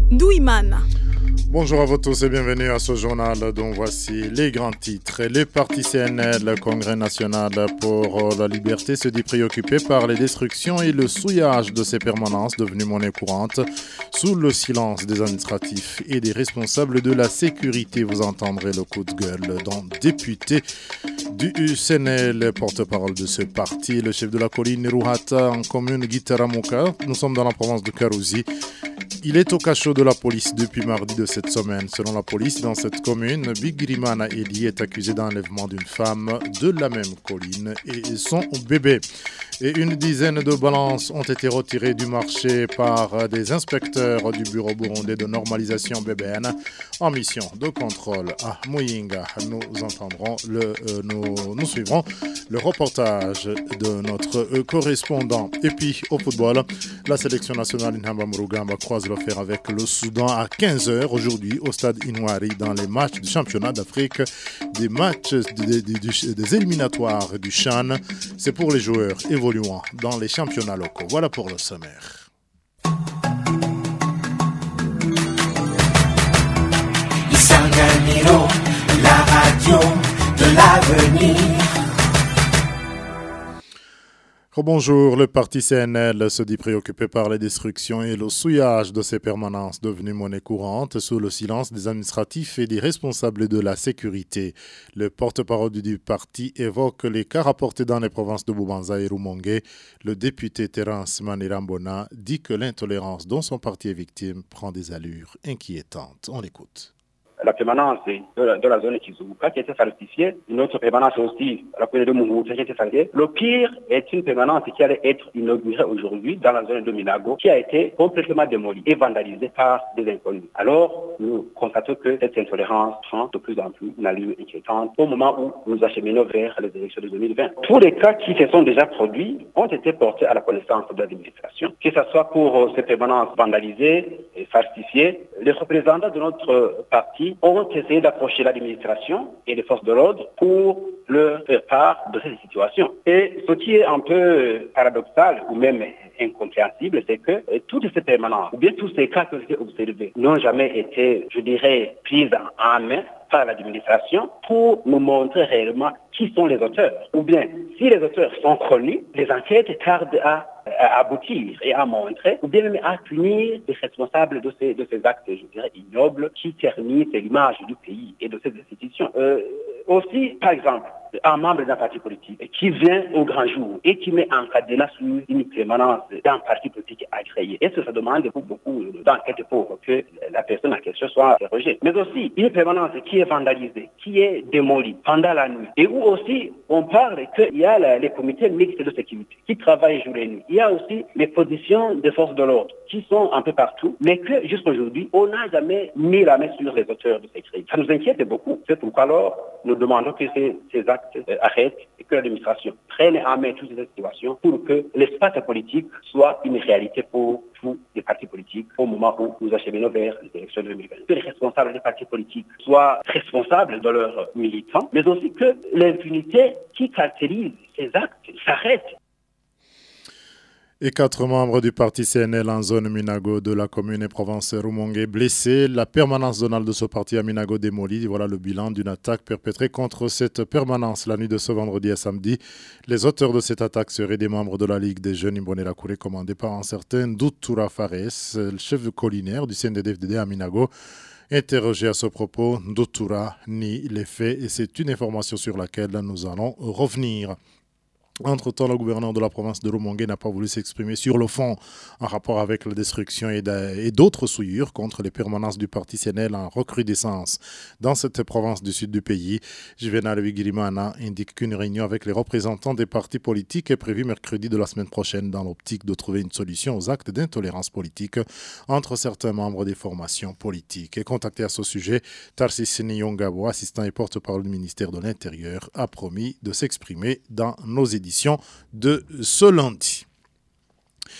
Douimana. Bonjour à vous tous et bienvenue à ce journal dont voici les grands titres. Le parti CNL, le Congrès national pour la liberté, se dit préoccupé par les destructions et le souillage de ses permanences devenues monnaie courante sous le silence des administratifs et des responsables de la sécurité. Vous entendrez le coup de gueule d'un député du CNL, porte-parole de ce parti, le chef de la colline Ruhata en commune Gitaramuka. Nous sommes dans la province de Karouzi. Il est au cachot de la police depuis mardi de cette semaine. Selon la police, dans cette commune, Bigirimana Eli est accusé d'enlèvement d'une femme de la même colline et son bébé. Et une dizaine de balances ont été retirées du marché par des inspecteurs du bureau burundais de normalisation BBN en mission de contrôle à Muyinga. Nous suivrons le reportage de notre correspondant. Et puis au football, la sélection nationale Inhamba Murugamba croise le fer avec le Soudan à 15h aujourd'hui au stade Inouari dans les matchs du championnat d'Afrique, des matchs des éliminatoires du CHAN. C'est pour les joueurs évoluant dans les championnats locaux. Voilà pour le sommaire. Isanganiro, la radio de l'avenir. Bonjour, le parti CNL se dit préoccupé par les destructions et le souillage de ses permanences devenues monnaie courante sous le silence des administratifs et des responsables de la sécurité. Le porte-parole du parti évoque les cas rapportés dans les provinces de Bubanza et Rumongue. Le député Terence Manirambona dit que l'intolérance dont son parti est victime prend des allures inquiétantes. On l'écoute. La permanence de la zone Kizuka qui a été falsifiée, une autre permanence aussi, la commune de Mungou, qui a été falsifiée. Le pire est une permanence qui allait être inaugurée aujourd'hui dans la zone de Minago, qui a été complètement démolie et vandalisée par des inconnus. Alors, nous constatons que cette intolérance prend de plus en plus une allure inquiétante au moment où nous acheminons vers les élections de 2020. Tous les cas qui se sont déjà produits ont été portés à la connaissance de l'administration, que ce soit pour ces permanences vandalisées et falsifiées. Les représentants de notre parti ont essayé d'approcher l'administration et les forces de l'ordre pour leur faire part de cette situation. Et ce qui est un peu paradoxal ou même incompréhensible, c'est que toutes ces permanences, ou bien tous ces cas que j'ai observés, n'ont jamais été, je dirais, prises en main par l'administration pour nous montrer réellement qui sont les auteurs. Ou bien, si les auteurs sont connus, les enquêtes tardent à aboutir et à montrer, ou bien même à punir les responsables de ces actes, je dirais, ignobles, qui ternissent l'image du pays et de ces institutions. Aussi, par exemple, un membre d'un parti politique qui vient au grand jour et qui met en cadenas sur une permanence d'un parti politique agréé. Est-ce que ça demande beaucoup d'enquêtes pour que la personne en question soit interrogée? Mais aussi, une permanence qui est vandalisée, qui est démolie pendant la nuit, et où aussi on parle qu'il y a les comités mixtes de sécurité qui travaillent jour et nuit. Il y a aussi les positions des forces de l'ordre qui sont un peu partout, mais que jusqu'à aujourd'hui, on n'a jamais mis la main sur les auteurs de ces crimes. Ça nous inquiète beaucoup. C'est pourquoi alors nous demandons que ces actes arrêtent et que l'administration prenne en main toutes ces situations pour que l'espace politique soit une réalité pour tous les partis politiques au moment où nous acheminons vers les élections de 2020. Que les responsables des partis politiques soient responsables de leurs militants, mais aussi que l'impunité qui caractérise ces actes s'arrête. Et 4 membres du parti CNL en zone Minago de la commune et province Rumongue blessés. La permanence zonale de ce parti à Minago démolie. Voilà le bilan d'une attaque perpétrée contre cette permanence la nuit de ce vendredi à samedi. Les auteurs de cette attaque seraient des membres de la Ligue des jeunes Imbonera-Kouré commandés par un certain Doutoura Fares, le chef de collinaire du CNDD-FDD à Minago. Interrogé à ce propos, Doutoura nie les faits et c'est une information sur laquelle nous allons revenir. Entre-temps, le gouverneur de la province de Rumongue n'a pas voulu s'exprimer sur le fond en rapport avec la destruction et d'autres souillures contre les permanences du parti CNL en recrudescence dans cette province du sud du pays. Juvenal Bigirimana indique qu'une réunion avec les représentants des partis politiques est prévue mercredi de la semaine prochaine dans l'optique de trouver une solution aux actes d'intolérance politique entre certains membres des formations politiques. Et contacté à ce sujet, Tarsis Nyongabo, assistant et porte-parole du ministère de l'Intérieur, a promis de s'exprimer dans nos éditions de ce lundi.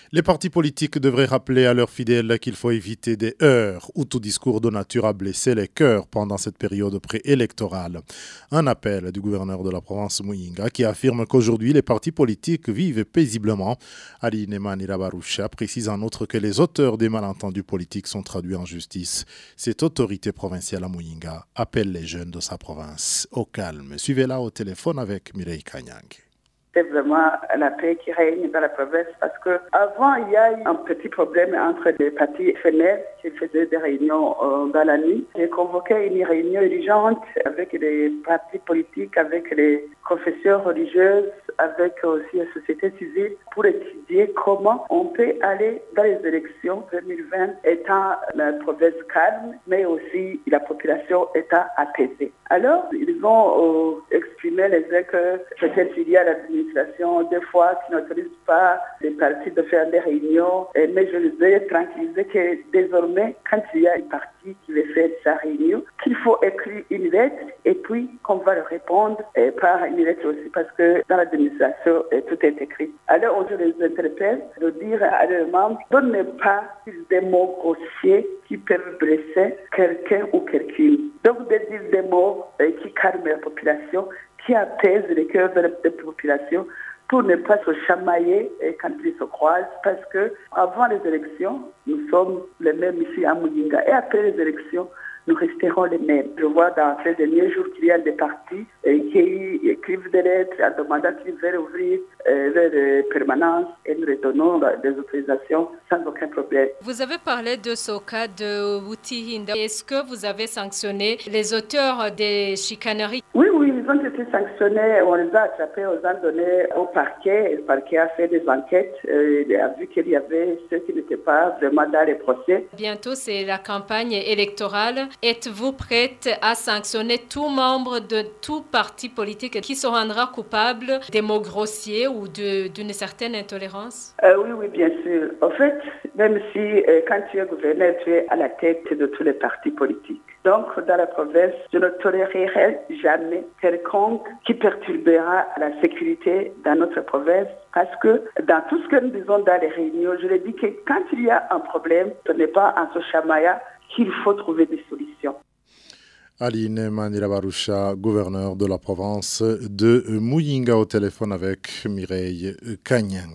Les partis politiques devraient rappeler à leurs fidèles qu'il faut éviter des heurts ou tout discours de nature à blesser les cœurs pendant cette période préélectorale. Un appel du gouverneur de la province Muyinga qui affirme qu'aujourd'hui les partis politiques vivent paisiblement. Ali Nemani Rabarusha précise en outre que les auteurs des malentendus politiques sont traduits en justice. Cette autorité provinciale à Muyinga appelle les jeunes de sa province au calme. Suivez-la au téléphone avec Mireille Kanyang. C'est vraiment la paix qui règne dans la province parce que avant il y a eu un petit problème entre les partis FNL qui faisaient des réunions dans la nuit. J'ai convoqué une réunion urgente avec les partis politiques, avec les confessions religieuses, avec aussi la société civile pour étudier comment on peut aller dans les élections 2020 étant la province calme, mais aussi la population étant apaisée. Alors, ils ont exprimé les uns que peut-être il y a l'administration des fois qui n'autorise pas les partis de faire des réunions, mais je les ai tranquillisés que désormais, quand il y a une partie qui veut faire sa réunion, qu'il faut écrire une lettre et puis qu'on va le répondre par une lettre aussi parce que dans l'administration, tout est écrit. Alors, je les interpelle de dire à leurs membres de ne pas utiliser des mots grossiers qui peuvent blesser quelqu'un ou quelqu'une. Donc, de dire des mots qui calment la population, qui apaisent les cœurs de la population pour ne pas se chamailler quand ils se croisent parce que avant les élections, nous sommes les mêmes ici à Muyinga et après les élections, nous resterons les mêmes. Je vois dans ces derniers jours qu'il y a des partis qui écrivent des lettres en demandant qu'ils veulent ouvrir leur permanence et nous leur donnons des autorisations sans aucun problème. Vous avez parlé de ce cas de Wutihinda. Est-ce que vous avez sanctionné les auteurs des chicaneries? Oui, ils ont été sanctionnés. On les a attrapés, on les a donnés au parquet. Le parquet a fait des enquêtes. Il a vu qu'il y avait ceux qui n'étaient pas vraiment dans les procès. Bientôt, c'est la campagne électorale. Êtes-vous prête à sanctionner tout membre de tout parti politique qui se rendra coupable des mots grossiers ou d'une certaine intolérance? Oui, bien sûr. En fait, même si quand tu es gouverneur, tu es à la tête de tous les partis politiques. Donc, dans la province, je ne tolérerai jamais quelconque qui perturbera la sécurité dans notre province parce que dans tout ce que nous disons dans les réunions, je le dis que quand il y a un problème, ce n'est pas en se chamaillant qu'il faut trouver des solutions. Ali Nemani Rabarusha, gouverneur de la province de Muyinga au téléphone avec Mireille Kanyang.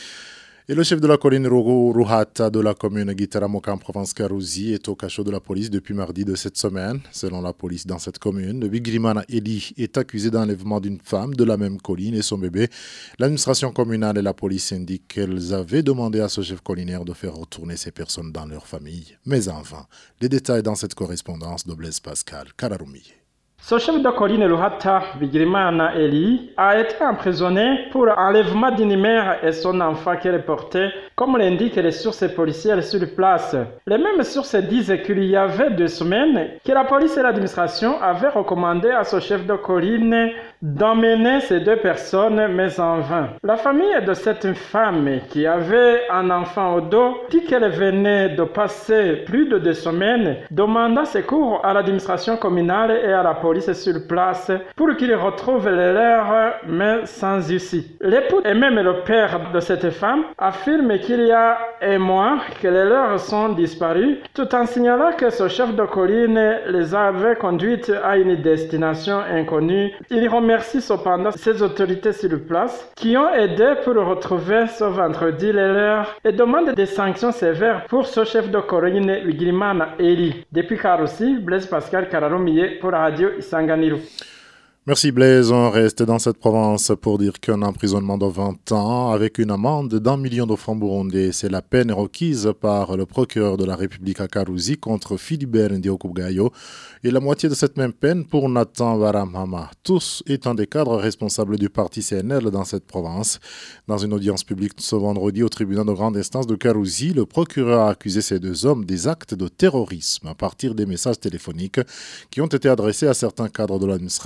Et le chef de la colline Ruhata de la commune Gitaramoka en province Karouzi est au cachot de la police depuis mardi de cette semaine. Selon la police dans cette commune, le Bigrimana Eli est accusé d'enlèvement d'une femme de la même colline et son bébé. L'administration communale et la police indiquent qu'elles avaient demandé à ce chef collinaire de faire retourner ces personnes dans leur famille. Mais enfin, les détails dans cette correspondance de Blaise Pascal Kararoumiye. Ce chef de colline Ruhata, Bigrimana Eli, a été emprisonné pour enlèvement d'une mère et son enfant qu'elle portait, comme l'indiquent les sources policières sur place. Les mêmes sources disent qu'il y avait 2 semaines que la police et l'administration avaient recommandé à ce chef de colline d'emmener ces 2 personnes, mais en vain. La famille de cette femme qui avait un enfant au dos dit qu'elle venait de passer plus de 2 semaines demandant secours à l'administration communale et à la police sur place pour qu'ils retrouvent les leurs, mais sans issue. L'époux et même le père de cette femme affirment qu'il y a un mois que les leurs sont disparus, tout en signalant que ce chef de colline les avait conduites à une destination inconnue. Il remercie cependant ces autorités sur place qui ont aidé pour retrouver ce vendredi les leurs et demande des sanctions sévères pour ce chef de colline Bigrimana Eli. Depuis Karouzi, Blaise Pascal Kararoumiye pour la radio Isanganiro. Merci Blaise, on reste dans cette province pour dire qu'un emprisonnement de 20 ans avec une amende d'1 million de francs burundais, c'est la peine requise par le procureur de la République à Karouzi contre Philibert Ndiokougayo et la moitié de cette même peine pour Nathan Varamhama, tous étant des cadres responsables du parti CNL dans cette province. Dans une audience publique ce vendredi au tribunal de grande instance de Karouzi, le procureur a accusé ces 2 hommes des actes de terrorisme à partir des messages téléphoniques qui ont été adressés à certains cadres de l'administration et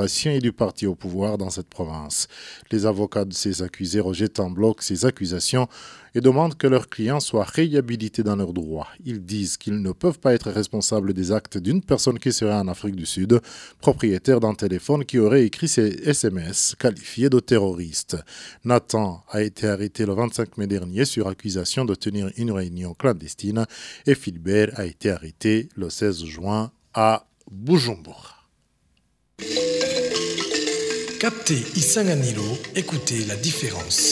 du parti au pouvoir dans cette province. Les avocats de ces accusés rejettent en bloc ces accusations et demandent que leurs clients soient réhabilités dans leurs droits. Ils disent qu'ils ne peuvent pas être responsables des actes d'une personne qui serait en Afrique du Sud, propriétaire d'un téléphone qui aurait écrit ces SMS qualifiés de terroristes. Nathan a été arrêté le 25 mai dernier sur accusation de tenir une réunion clandestine et Philbert a été arrêté le 16 juin à Bujumbura. Captez Isanganilo, écoutez la différence.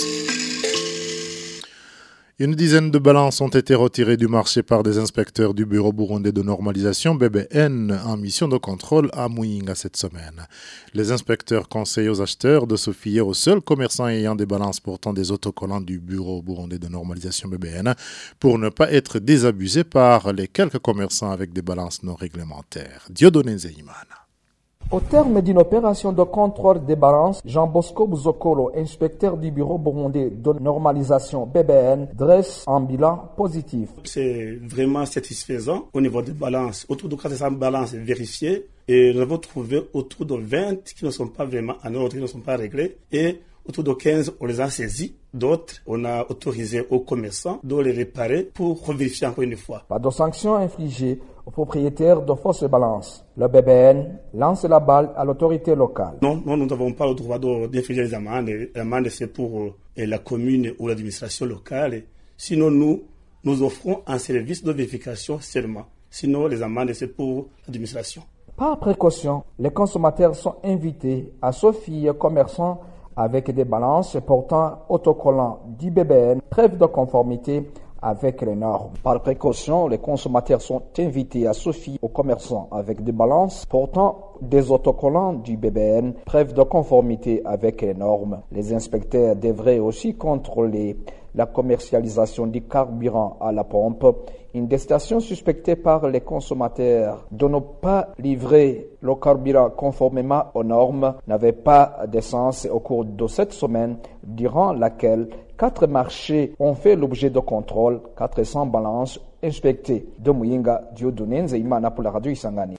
Une dizaine de balances ont été retirées du marché par des inspecteurs du Bureau burundais de normalisation BBN en mission de contrôle à Muyinga cette semaine. Les inspecteurs conseillent aux acheteurs de se fier aux seuls commerçants ayant des balances portant des autocollants du Bureau burundais de normalisation BBN pour ne pas être désabusés par les quelques commerçants avec des balances non réglementaires. Dieudonné Zeimana. Au terme d'une opération de contrôle des balances, Jean Bosco Buzokolo, inspecteur du bureau burundais de normalisation BBN, dresse un bilan positif. C'est vraiment satisfaisant au niveau des balances. Autour de 400 balances vérifiées et nous avons trouvé autour de 20 qui ne sont pas vraiment en ordre, qui ne sont pas réglées et autour de 15, on les a saisis. D'autres, on a autorisé aux commerçants de les réparer pour revérifier encore une fois. Pas de sanctions infligées aux propriétaires de fausses balances. Le BBN lance la balle à l'autorité locale. Non, nous n'avons pas le droit d'infliger les amendes. L'amende, c'est pour la commune ou l'administration locale. Sinon, nous offrons un service de vérification seulement. Sinon, les amendes, c'est pour l'administration. Par précaution, les consommateurs sont invités à se fier aux commerçants avec des balances portant autocollants du BBN, preuve de conformité avec les normes. Par précaution, les consommateurs sont invités à se fier aux commerçants avec des balances portant des autocollants du BBN, preuve de conformité avec les normes. Les inspecteurs devraient aussi contrôler la commercialisation du carburant à la pompe. Une des stations suspectées par les consommateurs de ne pas livrer le carburant conformément aux normes n'avait pas d'essence au cours de cette semaine, durant laquelle 4 marchés ont fait l'objet de contrôle, 400 balances inspectées. De Muyinga, Dieudonné Nzeimana pour la radio Isangani.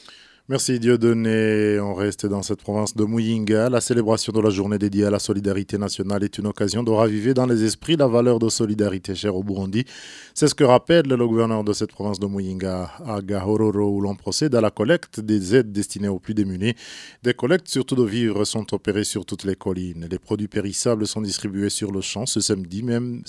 Merci Dieudonné. On reste dans cette province de Muyinga. La célébration de la journée dédiée à la solidarité nationale est une occasion de raviver dans les esprits la valeur de solidarité chère au Burundi. C'est ce que rappelle le gouverneur de cette province de Muyinga, à Gahororo, où l'on procède à la collecte des aides destinées aux plus démunis. Des collectes surtout de vivres sont opérées sur toutes les collines. Les produits périssables sont distribués sur le champ ce samedi même,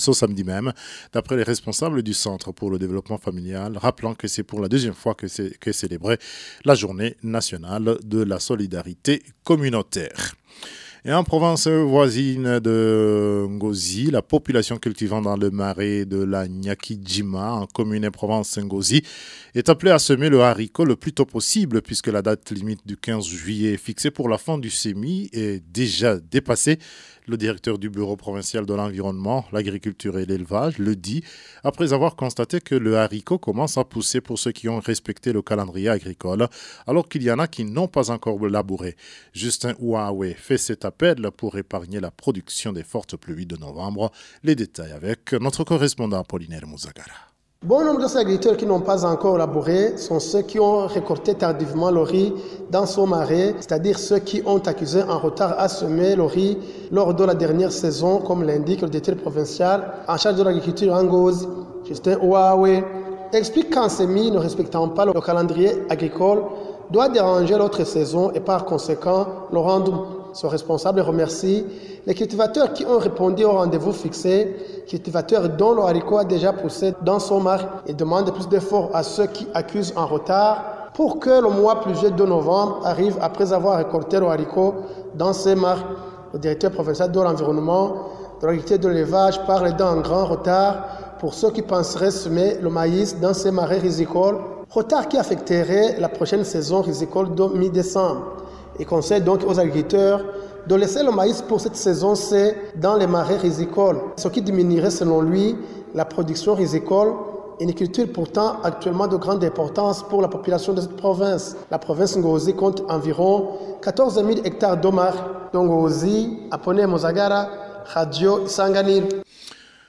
d'après les responsables du Centre pour le développement familial, rappelant que c'est pour la deuxième fois que c'est célébrée la journée nationale de la solidarité communautaire. Et en province voisine de Ngozi, la population cultivant dans le marais de la Nyakijima, en commune et province Ngozi, est appelée à semer le haricot le plus tôt possible puisque la date limite du 15 juillet fixée pour la fin du semis est déjà dépassée. Le directeur du bureau provincial de l'environnement, l'agriculture et l'élevage le dit après avoir constaté que le haricot commence à pousser pour ceux qui ont respecté le calendrier agricole, alors qu'il y en a qui n'ont pas encore labouré. Justin Ouaoué fait cet appel pour épargner la production des fortes pluies de novembre. Les détails avec notre correspondant Apollinaire Mouzagara. Bon nombre de ces agriculteurs qui n'ont pas encore labouré sont ceux qui ont récolté tardivement le riz dans son marais, c'est-à-dire ceux qui ont accusé en retard à semer le riz lors de la dernière saison, comme l'indique le directeur provincial en charge de l'agriculture en Ngozi, Justin Ouaoué, explique qu'en semis ne respectant pas le calendrier agricole doit déranger l'autre saison et par conséquent le rendement. Son responsable remercie les cultivateurs qui ont répondu au rendez-vous fixé, cultivateurs dont le haricot a déjà poussé dans son marais, et demande plus d'efforts à ceux qui accusent en retard pour que le mois pluvieux de novembre arrive après avoir récolté le haricot dans ses marais. Le directeur provincial de l'environnement, de l'agriculture et de l'élevage parle d'un grand retard pour ceux qui penseraient semer le maïs dans ces marais rizicoles, retard qui affecterait la prochaine saison risicole de mi-décembre. Il conseille donc aux agriculteurs de laisser le maïs pour cette saison-ci dans les marais rizicoles, ce qui diminuerait selon lui la production rizicole, une culture pourtant actuellement de grande importance pour la population de cette province. La province Ngozi compte environ 14 000 hectares de marais. Donc Ngozi, Apollinaire Mouzagara, Radio Isanganiro.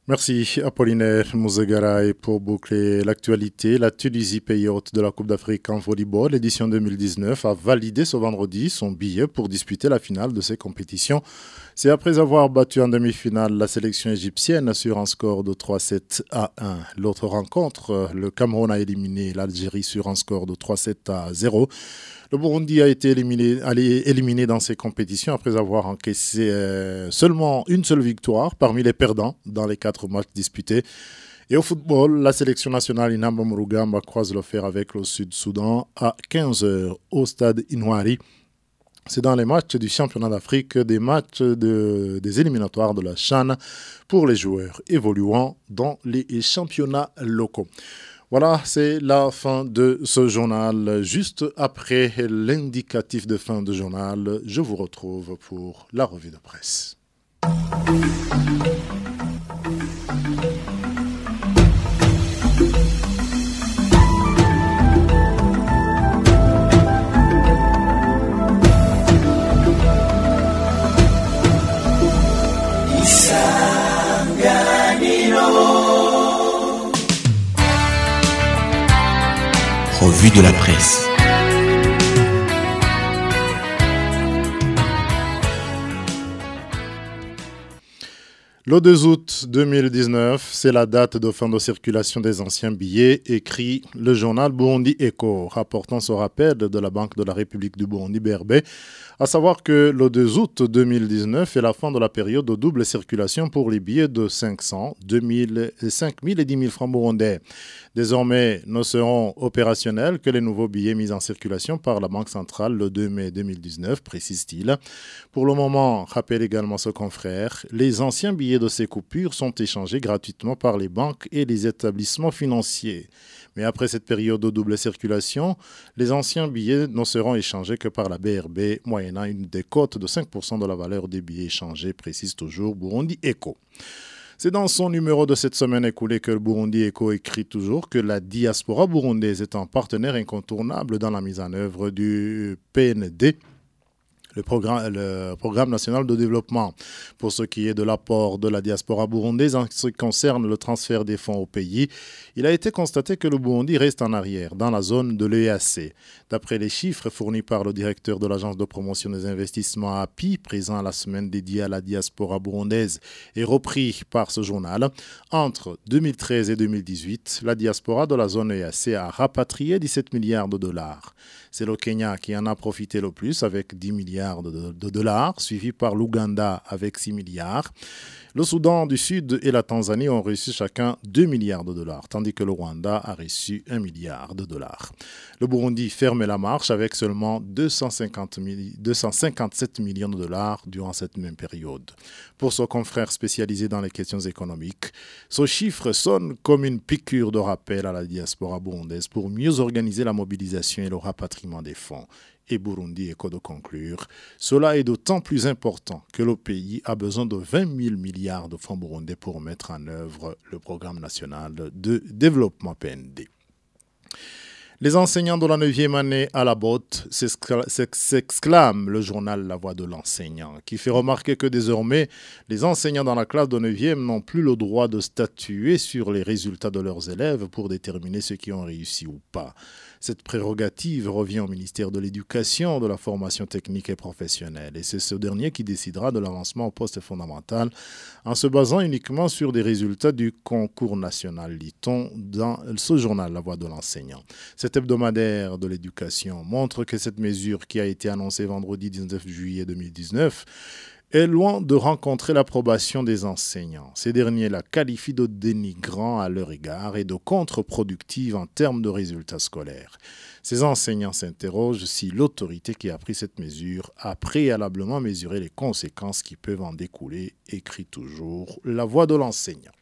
Merci Apollinaire Mouzegara. Et pour boucler l'actualité, la Tunisie, pays hôte de la Coupe d'Afrique en volleyball, l'édition 2019, a validé ce vendredi son billet pour disputer la finale de ces compétitions. C'est après avoir battu en demi-finale la sélection égyptienne sur un score de 3-7 à 1. L'autre rencontre, le Cameroun a éliminé l'Algérie sur un score de 3-7 à 0. Le Burundi a été éliminé dans ces compétitions après avoir encaissé seulement une seule victoire parmi les perdants dans les 4 matchs disputés. Et au football, la sélection nationale Inamba Murugamba croise le fer avec le Sud-Soudan à 15h au stade Inouari. C'est dans les matchs du championnat d'Afrique, des matchs des éliminatoires de la CHAN pour les joueurs évoluant dans les championnats locaux. Voilà, c'est la fin de ce journal. Juste après l'indicatif de fin de journal, je vous retrouve pour la revue de presse. Revue de la presse. Le 2 août 2019, c'est la date de fin de circulation des anciens billets, écrit le journal Burundi Echo, rapportant ce rappel de la Banque de la République du Burundi BRB, à savoir que le 2 août 2019 est la fin de la période de double circulation pour les billets de 500, 2000, 5000 et 10 000 francs burundais. Désormais, ne seront opérationnels que les nouveaux billets mis en circulation par la Banque centrale le 2 mai 2019, précise-t-il. Pour le moment, rappelle également ce confrère, les anciens billets de ces coupures sont échangés gratuitement par les banques et les établissements financiers. Mais après cette période de double circulation, les anciens billets ne seront échangés que par la BRB, moyennant une décote de 5% de la valeur des billets échangés, précise toujours Burundi Echo. C'est dans son numéro de cette semaine écoulée que le Burundi Echo écrit toujours que la diaspora burundaise est un partenaire incontournable dans la mise en œuvre du PND, le programme national de développement. Pour ce qui est de l'apport de la diaspora burundaise en ce qui concerne le transfert des fonds au pays, il a été constaté que le Burundi reste en arrière dans la zone de l'EAC. D'après les chiffres fournis par le directeur de l'agence de promotion des investissements API, présent à la semaine dédiée à la diaspora burundaise et repris par ce journal, entre 2013 et 2018, la diaspora de la zone EAC a rapatrié 17 milliards de dollars. C'est le Kenya qui en a profité le plus avec 10 milliards de dollars, suivi par l'Ouganda avec 6 milliards. Le Soudan du Sud et la Tanzanie ont reçu chacun 2 milliards de dollars, tandis que le Rwanda a reçu 1 milliard de dollars. Le Burundi ferme la marche avec seulement 257 millions de dollars durant cette même période. Pour son confrère spécialisé dans les questions économiques, ce chiffre sonne comme une piqûre de rappel à la diaspora burundaise pour mieux organiser la mobilisation et le rapatriement des fonds. Et Burundi Echo de conclure, cela est d'autant plus important que le pays a besoin de 20 000 milliards de francs burundais pour mettre en œuvre le programme national de développement PND. Les enseignants de la 9e année à la botte s'exclame le journal La Voix de l'enseignant, qui fait remarquer que désormais, les enseignants dans la classe de 9e n'ont plus le droit de statuer sur les résultats de leurs élèves pour déterminer ceux qui ont réussi ou pas. Cette prérogative revient au ministère de l'Éducation, de la formation technique et professionnelle. Et c'est ce dernier qui décidera de l'avancement au poste fondamental en se basant uniquement sur des résultats du concours national, lit-on dans ce journal La Voix de l'enseignant. Cet hebdomadaire de l'éducation montre que cette mesure qui a été annoncée vendredi 19 juillet 2019 est loin de rencontrer l'approbation des enseignants. Ces derniers la qualifient de dénigrant à leur égard et de contre-productive en termes de résultats scolaires. Ces enseignants s'interrogent si l'autorité qui a pris cette mesure a préalablement mesuré les conséquences qui peuvent en découler, écrit toujours La Voix de l'enseignant.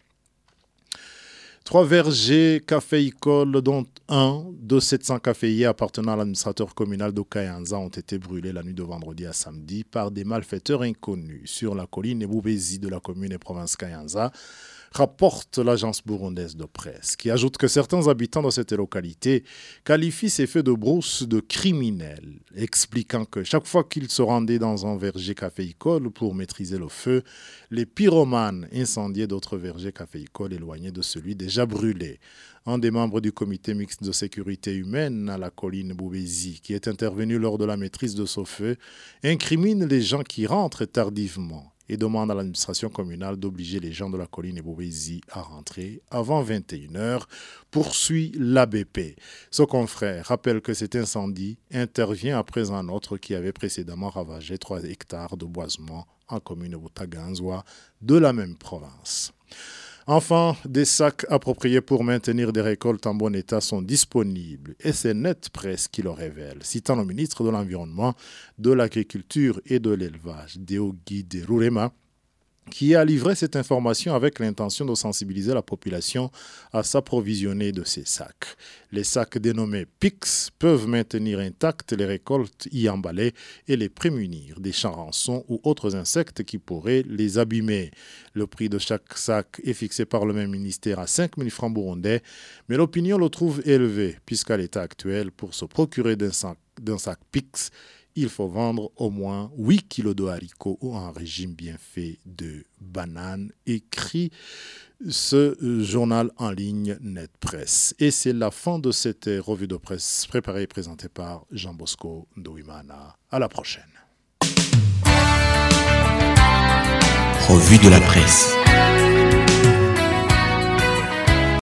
3 vergers caféicoles, dont un de 700 caféiers appartenant à l'administrateur communal de Kayanza, ont été brûlés la nuit de vendredi à samedi par des malfaiteurs inconnus sur la colline Eboubezi de la commune et province Kayanza, rapporte l'agence burundaise de presse, qui ajoute que certains habitants de cette localité qualifient ces feux de brousse de criminels, expliquant que chaque fois qu'ils se rendaient dans un verger caféicole pour maîtriser le feu, les pyromanes incendiaient d'autres vergers caféicoles éloignés de celui déjà brûlé. Un des membres du comité mixte de sécurité humaine à la colline Boubézi, qui est intervenu lors de la maîtrise de ce feu, incrimine les gens qui rentrent tardivement et demande à l'administration communale d'obliger les gens de la colline Boubézi à rentrer avant 21h, poursuit l'ABP. Ce confrère rappelle que cet incendie intervient après un autre qui avait précédemment ravagé 3 hectares de boisement en commune Boutaganzwa de la même province. Enfin, des sacs appropriés pour maintenir des récoltes en bon état sont disponibles et c'est Net Presse qui le révèle, citant le ministre de l'Environnement, de l'Agriculture et de l'Élevage, Deogi Derurema, qui a livré cette information avec l'intention de sensibiliser la population à s'approvisionner de ces sacs. Les sacs dénommés PIX peuvent maintenir intactes les récoltes y emballées et les prémunir des charançons ou autres insectes qui pourraient les abîmer. Le prix de chaque sac est fixé par le même ministère à 5 000 francs burundais, mais l'opinion le trouve élevé puisqu'à l'état actuel, pour se procurer d'un sac PIX, il faut vendre au moins 8 kilos de haricots ou un régime bien fait de bananes, écrit ce journal en ligne Net Presse. Et c'est la fin de cette revue de presse préparée et présentée par Jean Bosco Ndouimana. À la prochaine. Revue de la presse.